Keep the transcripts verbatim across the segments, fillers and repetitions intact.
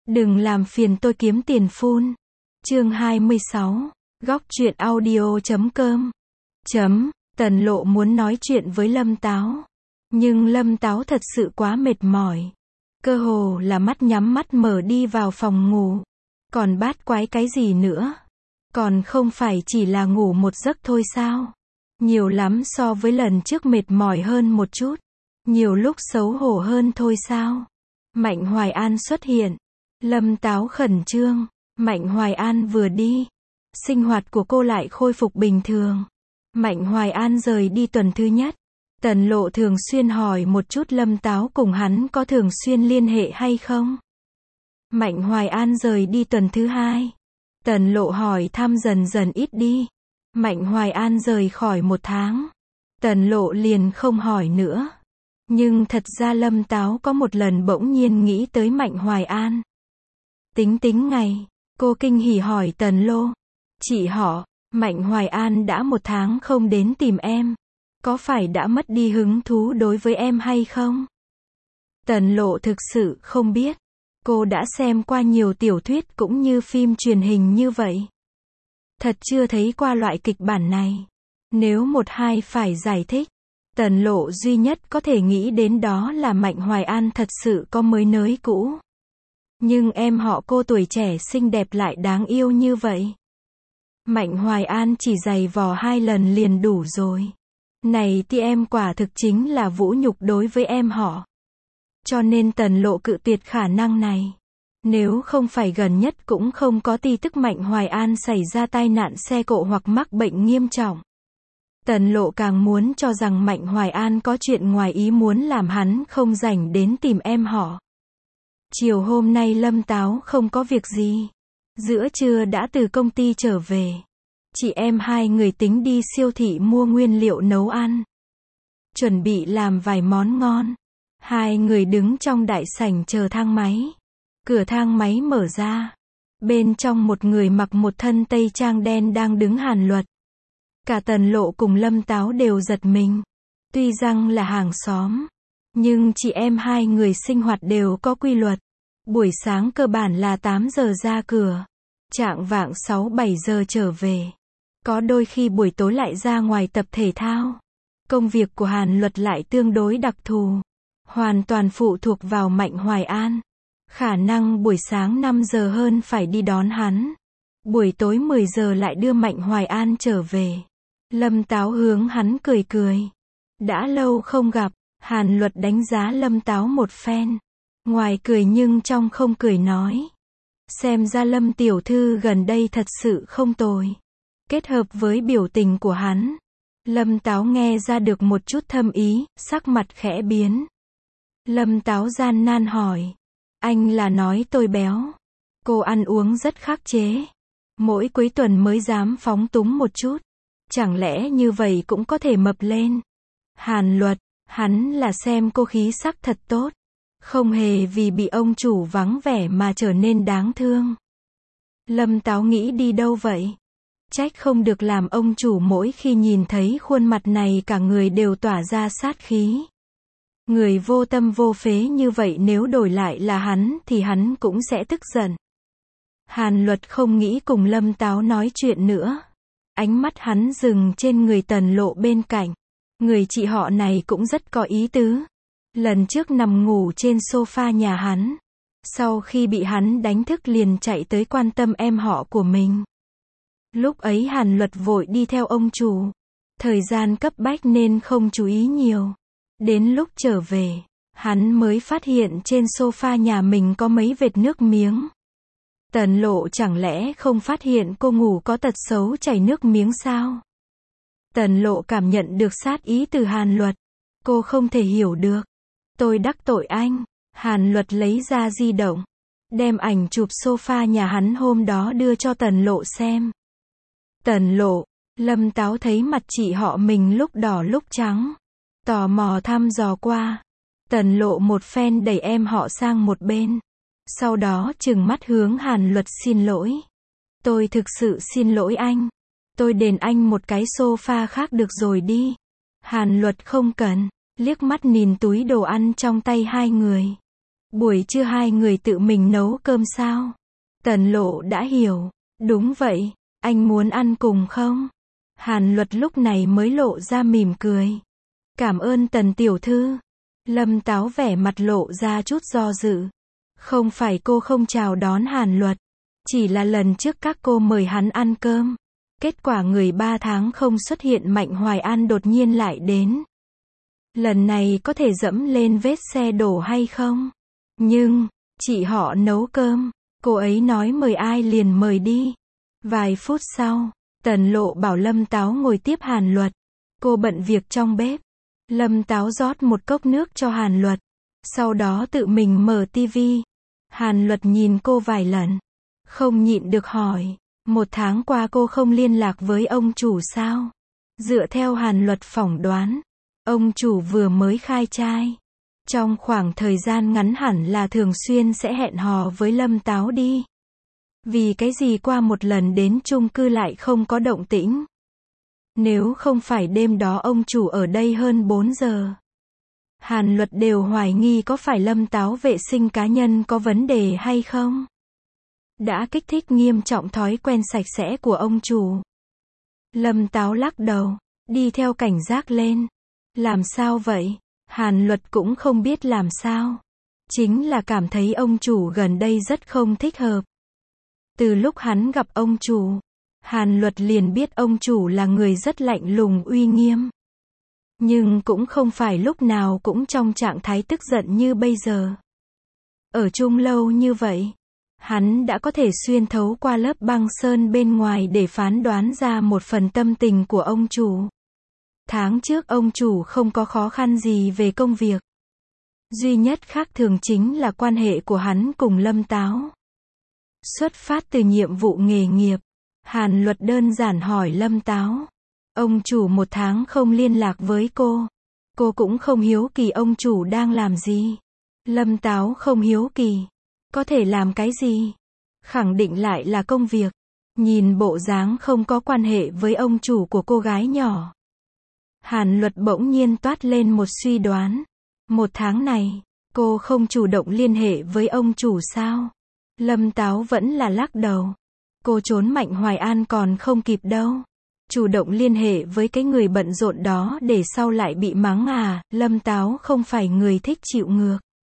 Đừng làm phiền tôi kiếm tiền phun. Chương hai mươi sáu. Góc truyện audio chấm com. Chấm. Tần Lộ muốn nói chuyện với Lâm Táo. Nhưng Lâm Táo thật sự quá mệt mỏi. Cơ hồ là mắt nhắm mắt mở đi vào phòng ngủ. Còn bát quái cái gì nữa? Còn không phải chỉ là ngủ một giấc thôi sao? Nhiều lắm so với lần trước mệt mỏi hơn một chút. Nhiều lúc xấu hổ hơn thôi sao? Mạnh Hoài An xuất hiện. Lâm Táo khẩn trương. Mạnh Hoài An vừa đi. Sinh hoạt của cô lại khôi phục bình thường. Mạnh Hoài An rời đi tuần thứ nhất. Tần Lộ thường xuyên hỏi một chút Lâm Táo cùng hắn có thường xuyên liên hệ hay không. Mạnh Hoài An rời đi tuần thứ hai. Tần Lộ hỏi thăm dần dần ít đi. Mạnh Hoài An rời khỏi một tháng. Tần Lộ liền không hỏi nữa. Nhưng thật ra Lâm Táo có một lần bỗng nhiên nghĩ tới Mạnh Hoài An. Tính tính ngày, cô kinh hỉ hỏi Tần Lộ. Chị họ, Mạnh Hoài An đã một tháng không đến tìm em. Có phải đã mất đi hứng thú đối với em hay không? Tần Lộ thực sự không biết. Cô đã xem qua nhiều tiểu thuyết cũng như phim truyền hình như vậy. Thật chưa thấy qua loại kịch bản này. Nếu một hai phải giải thích, Tần Lộ duy nhất có thể nghĩ đến đó là Mạnh Hoài An thật sự có mới nới cũ. Nhưng em họ cô tuổi trẻ xinh đẹp lại đáng yêu như vậy. Mạnh Hoài An chỉ giày vò hai lần liền đủ rồi. Này thì em quả thực chính là vũ nhục đối với em họ. Cho nên Tần Lộ cự tuyệt khả năng này. Nếu không phải gần nhất cũng không có tin tức Mạnh Hoài An xảy ra tai nạn xe cộ hoặc mắc bệnh nghiêm trọng. Tần Lộ càng muốn cho rằng Mạnh Hoài An có chuyện ngoài ý muốn làm hắn không rảnh đến tìm em họ. Chiều hôm nay Lâm Táo không có việc gì. Giữa trưa đã từ công ty trở về. Chị em hai người tính đi siêu thị mua nguyên liệu nấu ăn. Chuẩn bị làm vài món ngon. Hai người đứng trong đại sảnh chờ thang máy. Cửa thang máy mở ra. Bên trong một người mặc một thân tây trang đen đang đứng hàn luật. Cả Tần Lộ cùng Lâm Táo đều giật mình. Tuy rằng là hàng xóm, nhưng chị em hai người sinh hoạt đều có quy luật. Buổi sáng cơ bản là tám giờ ra cửa. Chạng vạng sáu bảy giờ trở về. Có đôi khi buổi tối lại ra ngoài tập thể thao. Công việc của Hàn Luật lại tương đối đặc thù. Hoàn toàn phụ thuộc vào Mạnh Hoài An. Khả năng buổi sáng năm giờ hơn phải đi đón hắn. Buổi tối mười giờ lại đưa Mạnh Hoài An trở về. Lâm Táo hướng hắn cười cười. Đã lâu không gặp, Hàn Luật đánh giá Lâm Táo một phen. Ngoài cười nhưng trong không cười nói. Xem ra Lâm tiểu thư gần đây thật sự không tồi. Kết hợp với biểu tình của hắn, Lâm Táo nghe ra được một chút thâm ý, sắc mặt khẽ biến. Lâm Táo gian nan hỏi. Anh là nói tôi béo. Cô ăn uống rất khắc chế. Mỗi cuối tuần mới dám phóng túng một chút. Chẳng lẽ như vậy cũng có thể mập lên? Hàn Luật, hắn là xem cô khí sắc thật tốt. Không hề vì bị ông chủ vắng vẻ mà trở nên đáng thương. Lâm Táo nghĩ đi đâu vậy? Trách không được làm ông chủ mỗi khi nhìn thấy khuôn mặt này cả người đều tỏa ra sát khí. Người vô tâm vô phế như vậy nếu đổi lại là hắn thì hắn cũng sẽ tức giận. Hàn Luật không nghĩ cùng Lâm Táo nói chuyện nữa. Ánh mắt hắn dừng trên người Tần Lộ bên cạnh. Người chị họ này cũng rất có ý tứ. Lần trước nằm ngủ trên sofa nhà hắn. Sau khi bị hắn đánh thức liền chạy tới quan tâm em họ của mình. Lúc ấy Hàn Luật vội đi theo ông chủ. Thời gian cấp bách nên không chú ý nhiều. Đến lúc trở về, hắn mới phát hiện trên sofa nhà mình có mấy vệt nước miếng. Tần Lộ chẳng lẽ không phát hiện cô ngủ có tật xấu chảy nước miếng sao? Tần Lộ cảm nhận được sát ý từ Hàn Luật. Cô không thể hiểu được. Tôi đắc tội anh. Hàn Luật lấy ra di động. Đem ảnh chụp sofa nhà hắn hôm đó đưa cho Tần Lộ xem. Tần Lộ, Lâm Táo thấy mặt chị họ mình lúc đỏ lúc trắng. Tò mò thăm dò qua. Tần Lộ một phen đẩy em họ sang một bên. Sau đó trừng mắt hướng Hàn Luật xin lỗi. Tôi thực sự xin lỗi anh. Tôi đền anh một cái sofa khác được rồi đi. Hàn Luật không cần. Liếc mắt nhìn túi đồ ăn trong tay hai người. Buổi trưa hai người tự mình nấu cơm sao? Tần Lộ đã hiểu. Đúng vậy, anh muốn ăn cùng không? Hàn Luật lúc này mới lộ ra mỉm cười. Cảm ơn Tần tiểu thư. Lâm Táo vẻ mặt lộ ra chút do dự. Không phải cô không chào đón Hàn Luật, chỉ là lần trước các cô mời hắn ăn cơm. Kết quả người ba tháng không xuất hiện Mạnh Hoài An đột nhiên lại đến. Lần này có thể dẫm lên vết xe đổ hay không? Nhưng, chị họ nấu cơm, cô ấy nói mời ai liền mời đi. Vài phút sau, Tần Lộ bảo Lâm Táo ngồi tiếp Hàn Luật. Cô bận việc trong bếp. Lâm Táo rót một cốc nước cho Hàn Luật. Sau đó tự mình mở tivi. Hàn Luật nhìn cô vài lần. Không nhịn được hỏi. Một tháng qua cô không liên lạc với ông chủ sao? Dựa theo Hàn Luật phỏng đoán, ông chủ vừa mới khai trai. Trong khoảng thời gian ngắn hẳn là thường xuyên sẽ hẹn hò với Lâm Táo đi. Vì cái gì qua một lần đến chung cư lại không có động tĩnh? Nếu không phải đêm đó ông chủ ở đây hơn bốn giờ. Hàn Luật đều hoài nghi có phải Lâm Táo vệ sinh cá nhân có vấn đề hay không? Đã kích thích nghiêm trọng thói quen sạch sẽ của ông chủ. Lâm Táo lắc đầu, đi theo cảnh giác lên. Làm sao vậy? Hàn Luật cũng không biết làm sao. Chính là cảm thấy ông chủ gần đây rất không thích hợp. Từ lúc hắn gặp ông chủ, Hàn Luật liền biết ông chủ là người rất lạnh lùng uy nghiêm. Nhưng cũng không phải lúc nào cũng trong trạng thái tức giận như bây giờ. Ở chung lâu như vậy, hắn đã có thể xuyên thấu qua lớp băng sơn bên ngoài để phán đoán ra một phần tâm tình của ông chủ. Tháng trước ông chủ không có khó khăn gì về công việc. Duy nhất khác thường chính là quan hệ của hắn cùng Lâm Táo. Xuất phát từ nhiệm vụ nghề nghiệp, Hàn Luật đơn giản hỏi Lâm Táo. Ông chủ một tháng không liên lạc với cô. Cô cũng không hiếu kỳ ông chủ đang làm gì. Lâm Táo không hiếu kỳ. Có thể làm cái gì? Khẳng định lại là công việc. Nhìn bộ dáng không có quan hệ với ông chủ của cô gái nhỏ. Hàn Luật bỗng nhiên toát lên một suy đoán. Một tháng này, cô không chủ động liên hệ với ông chủ sao? Lâm Táo vẫn là lắc đầu. Cô trốn Mạnh Hoài An còn không kịp đâu. Chủ động liên hệ với cái người bận rộn đó để sau lại bị mắng à? Lâm Táo không phải người thích chịu ngược.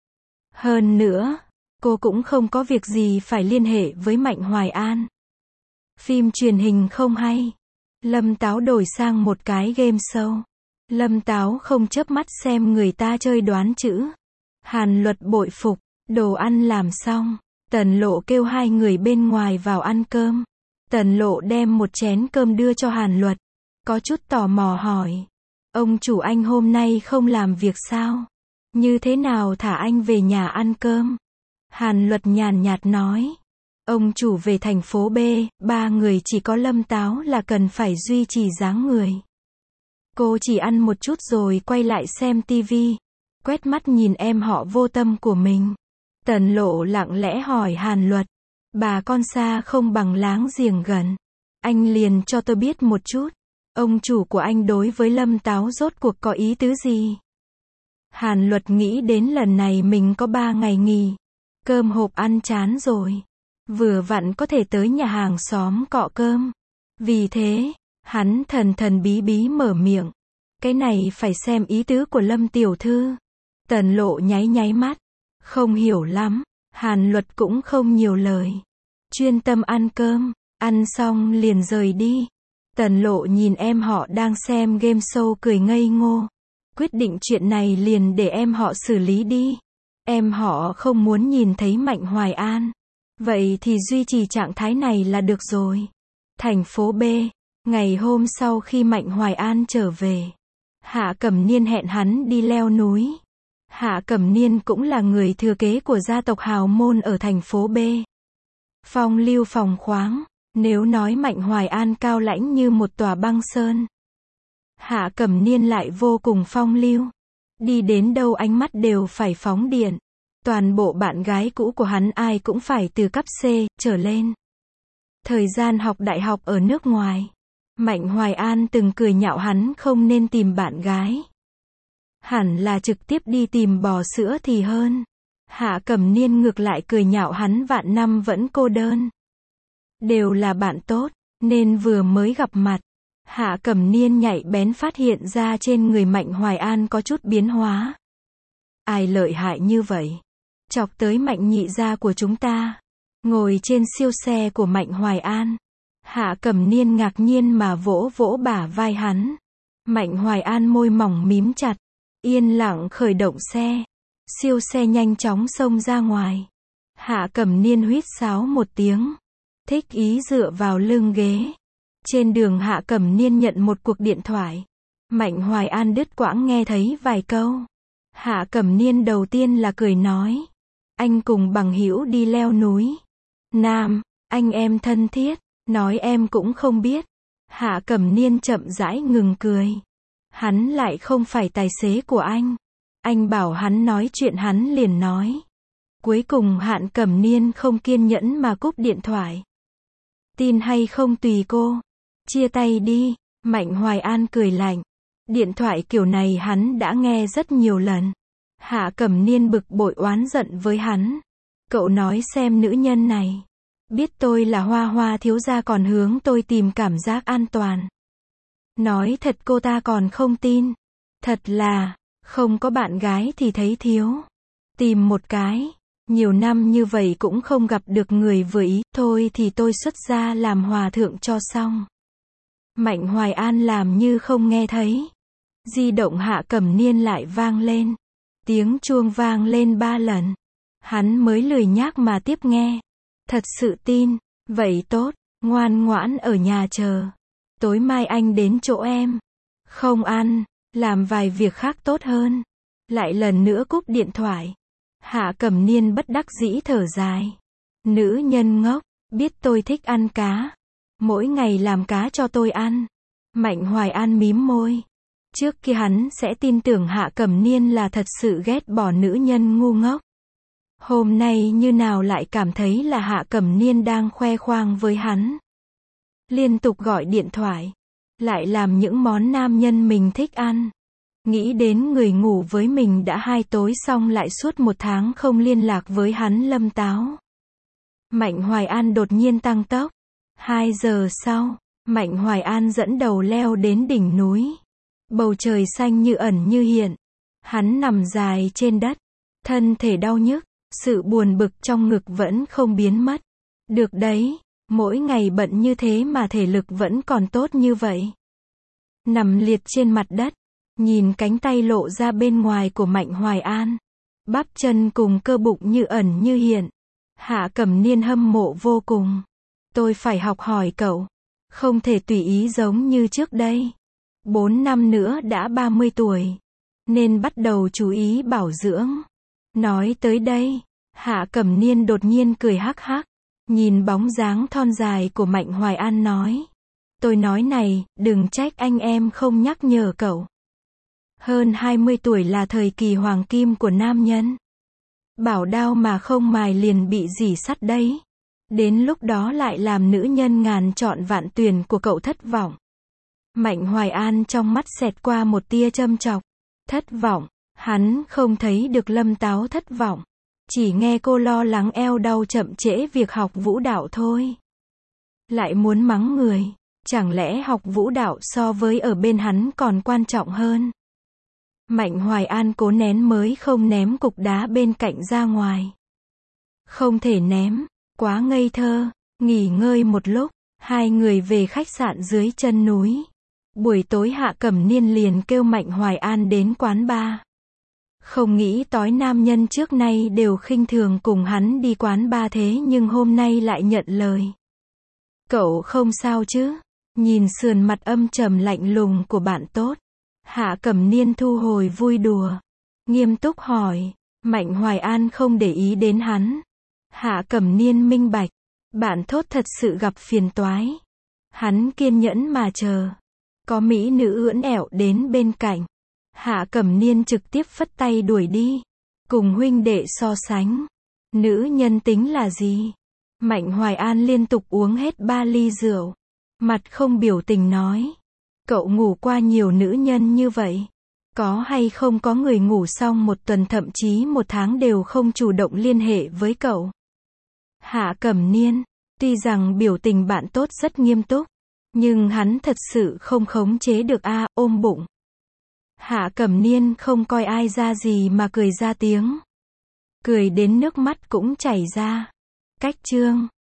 Hơn nữa, cô cũng không có việc gì phải liên hệ với Mạnh Hoài An. Phim truyền hình không hay. Lâm Táo đổi sang một cái game show. Lâm Táo không chớp mắt xem người ta chơi đoán chữ. Hàn Luật bội phục. Đồ ăn làm xong, Tần Lộ kêu hai người bên ngoài vào ăn cơm. Tần Lộ đem một chén cơm đưa cho Hàn Luật. Có chút tò mò hỏi. Ông chủ anh hôm nay không làm việc sao? Như thế nào thả anh về nhà ăn cơm? Hàn Luật nhàn nhạt nói. Ông chủ về thành phố B, ba người chỉ có Lâm Táo là cần phải duy trì dáng người. Cô chỉ ăn một chút rồi quay lại xem tivi. Quét mắt nhìn em họ vô tâm của mình. Tần Lộ lặng lẽ hỏi Hàn Luật. Bà con xa không bằng láng giềng gần. Anh liền cho tôi biết một chút. Ông chủ của anh đối với Lâm Táo rốt cuộc có ý tứ gì? Hàn Luật nghĩ đến lần này mình có ba ngày nghỉ. Cơm hộp ăn chán rồi. Vừa vặn có thể tới nhà hàng xóm cọ cơm. Vì thế, hắn thần thần bí bí mở miệng. Cái này phải xem ý tứ của Lâm tiểu thư. Tần Lộ nháy nháy mắt. Không hiểu lắm. Hàn Luật cũng không nhiều lời. Chuyên tâm ăn cơm. Ăn xong liền rời đi. Tần Lộ nhìn em họ đang xem game show cười ngây ngô. Quyết định chuyện này liền để em họ xử lý đi. Em họ không muốn nhìn thấy Mạnh Hoài An. Vậy thì duy trì trạng thái này là được rồi. Thành phố B. Ngày hôm sau khi Mạnh Hoài An trở về, Hạ Cẩm Niên hẹn hắn đi leo núi. Hạ Cẩm Niên cũng là người thừa kế của gia tộc hào môn ở thành phố B. Phong lưu phóng khoáng. Nếu nói Mạnh Hoài An cao lãnh như một tòa băng sơn, Hạ Cẩm Niên lại vô cùng phong lưu. Đi đến đâu ánh mắt đều phải phóng điện. Toàn bộ bạn gái cũ của hắn ai cũng phải từ cấp C trở lên. Thời gian học đại học ở nước ngoài, Mạnh Hoài An từng cười nhạo hắn không nên tìm bạn gái. Hẳn là trực tiếp đi tìm bò sữa thì hơn. Hạ Cẩm Niên ngược lại cười nhạo hắn vạn năm vẫn cô đơn. Đều là bạn tốt, nên vừa mới gặp mặt. Hạ Cẩm Niên nhạy bén phát hiện ra trên người Mạnh Hoài An có chút biến hóa. Ai lợi hại như vậy? Chọc tới Mạnh nhị gia của chúng ta. Ngồi trên siêu xe của Mạnh Hoài An. Hạ Cẩm Niên ngạc nhiên mà vỗ vỗ bả vai hắn. Mạnh Hoài An môi mỏng mím chặt. Yên lặng khởi động xe. Siêu xe nhanh chóng xông ra ngoài. Hạ Cẩm Niên huýt sáo một tiếng. Thích ý dựa vào lưng ghế. Trên đường Hạ Cẩm Niên nhận một cuộc điện thoại. Mạnh Hoài An đứt quãng nghe thấy vài câu. Hạ Cẩm Niên đầu tiên là cười nói. Anh cùng bằng hữu đi leo núi. Nam, anh em thân thiết. Nói em cũng không biết. Hạ Cẩm Niên chậm rãi ngừng cười. Hắn lại không phải tài xế của anh. Anh bảo hắn nói chuyện hắn liền nói. Cuối cùng Hạ Cẩm Niên không kiên nhẫn mà cúp điện thoại. Tin hay không tùy cô. Chia tay đi. Mạnh Hoài An cười lạnh. Điện thoại kiểu này hắn đã nghe rất nhiều lần. Hạ Cẩm Niên bực bội oán giận với hắn. Cậu nói xem nữ nhân này. Biết tôi là Hoa Hoa thiếu gia còn hướng tôi tìm cảm giác an toàn. Nói thật cô ta còn không tin. Thật là, không có bạn gái thì thấy thiếu. Tìm một cái. Nhiều năm như vậy cũng không gặp được người vừa ý. Thôi thì tôi xuất gia làm hòa thượng cho xong. Mạnh Hoài An làm như không nghe thấy. Di động Hạ Cẩm Niên lại vang lên. Tiếng chuông vang lên ba lần. Hắn mới lười nhác mà tiếp nghe. Thật sự tin. Vậy tốt. Ngoan ngoãn ở nhà chờ. Tối mai anh đến chỗ em. Không ăn. Làm vài việc khác tốt hơn. Lại lần nữa cúp điện thoại. Hạ Cẩm Niên bất đắc dĩ thở dài. Nữ nhân ngốc. Biết tôi thích ăn cá. Mỗi ngày làm cá cho tôi ăn. Mạnh Hoài An mím môi. Trước kia hắn sẽ tin tưởng Hạ Cẩm Niên là thật sự ghét bỏ nữ nhân ngu ngốc. Hôm nay như nào lại cảm thấy là Hạ Cẩm Niên đang khoe khoang với hắn. Liên tục gọi điện thoại. Lại làm những món nam nhân mình thích ăn. Nghĩ đến người ngủ với mình đã hai tối xong lại suốt một tháng không liên lạc với hắn Lâm Táo. Mạnh Hoài An đột nhiên tăng tốc. Hai giờ sau, Mạnh Hoài An dẫn đầu leo đến đỉnh núi. Bầu trời xanh như ẩn như hiện. Hắn nằm dài trên đất. Thân thể đau nhức. Sự buồn bực trong ngực vẫn không biến mất. Được đấy. Mỗi ngày bận như thế mà thể lực vẫn còn tốt như vậy. Nằm liệt trên mặt đất. Nhìn cánh tay lộ ra bên ngoài của Mạnh Hoài An. Bắp chân cùng cơ bụng như ẩn như hiện. Hạ Cẩm Niên hâm mộ vô cùng. Tôi phải học hỏi cậu. Không thể tùy ý giống như trước đây. Bốn năm nữa đã ba mươi tuổi. Nên bắt đầu chú ý bảo dưỡng. Nói tới đây. Hạ Cẩm Niên đột nhiên cười hắc hắc. Nhìn bóng dáng thon dài của Mạnh Hoài An nói. Tôi nói này, đừng trách anh em không nhắc nhở cậu. Hơn hai mươi tuổi là thời kỳ hoàng kim của nam nhân. Bảo đao mà không mài liền bị rỉ sắt đấy. Đến lúc đó lại làm nữ nhân ngàn chọn vạn tuyển của cậu thất vọng. Mạnh Hoài An trong mắt xẹt qua một tia châm chọc. Thất vọng. Hắn không thấy được Lâm Táo thất vọng. Chỉ nghe cô lo lắng eo đau chậm trễ việc học vũ đạo thôi. Lại muốn mắng người. Chẳng lẽ học vũ đạo so với ở bên hắn còn quan trọng hơn? Mạnh Hoài An cố nén mới không ném cục đá bên cạnh ra ngoài. Không thể ném. Quá ngây thơ. Nghỉ ngơi một lúc. Hai người về khách sạn dưới chân núi. Buổi tối Hạ Cẩm Niên liền kêu Mạnh Hoài An đến quán bar. Không nghĩ tối nam nhân trước nay đều khinh thường cùng hắn đi quán bar thế nhưng hôm nay lại nhận lời. Cậu không sao chứ? Nhìn sườn mặt âm trầm lạnh lùng của bạn tốt. Hạ Cẩm Niên thu hồi vui đùa. Nghiêm túc hỏi. Mạnh Hoài An không để ý đến hắn. Hạ Cẩm Niên minh bạch. Bạn tốt thật sự gặp phiền toái. Hắn kiên nhẫn mà chờ. Có mỹ nữ ưỡn ẹo đến bên cạnh. Hạ Cẩm Niên trực tiếp phất tay đuổi đi. Cùng huynh đệ so sánh. Nữ nhân tính là gì? Mạnh Hoài An liên tục uống hết ba ly rượu. Mặt không biểu tình nói. Cậu ngủ qua nhiều nữ nhân như vậy. Có hay không có người ngủ xong một tuần thậm chí một tháng đều không chủ động liên hệ với cậu? Hạ Cẩm Niên. Tuy rằng biểu tình bạn tốt rất nghiêm túc, nhưng hắn thật sự không khống chế được a, ôm bụng. Hạ Cẩm Niên không coi ai ra gì mà cười ra tiếng. Cười đến nước mắt cũng chảy ra. Cách chương